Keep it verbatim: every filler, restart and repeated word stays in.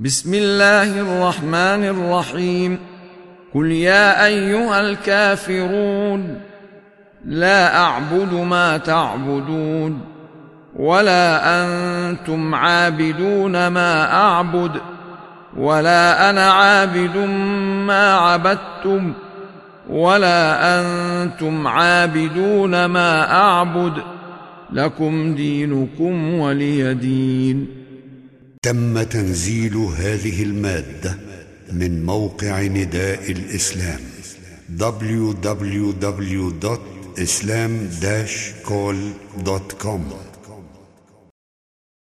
بسم الله الرحمن الرحيم. قل يا أيها الكافرون لا أعبد ما تعبدون ولا أنتم عابدون ما أعبد ولا أنا عابد ما عبدتم ولا أنتم عابدون ما أعبد لكم دينكم ولي دين. تم تنزيل هذه المادة من موقع نداء الإسلام دبليو دبليو دبليو دوت إسلام داش كول دوت كوم.